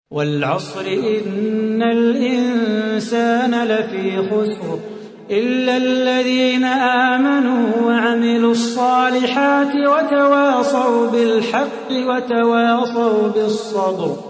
والعصر إن الإنسان لفي خسر إلا الذين آمنوا وعملوا الصالحات وتواصوا بالحق وتواصوا بالصبر.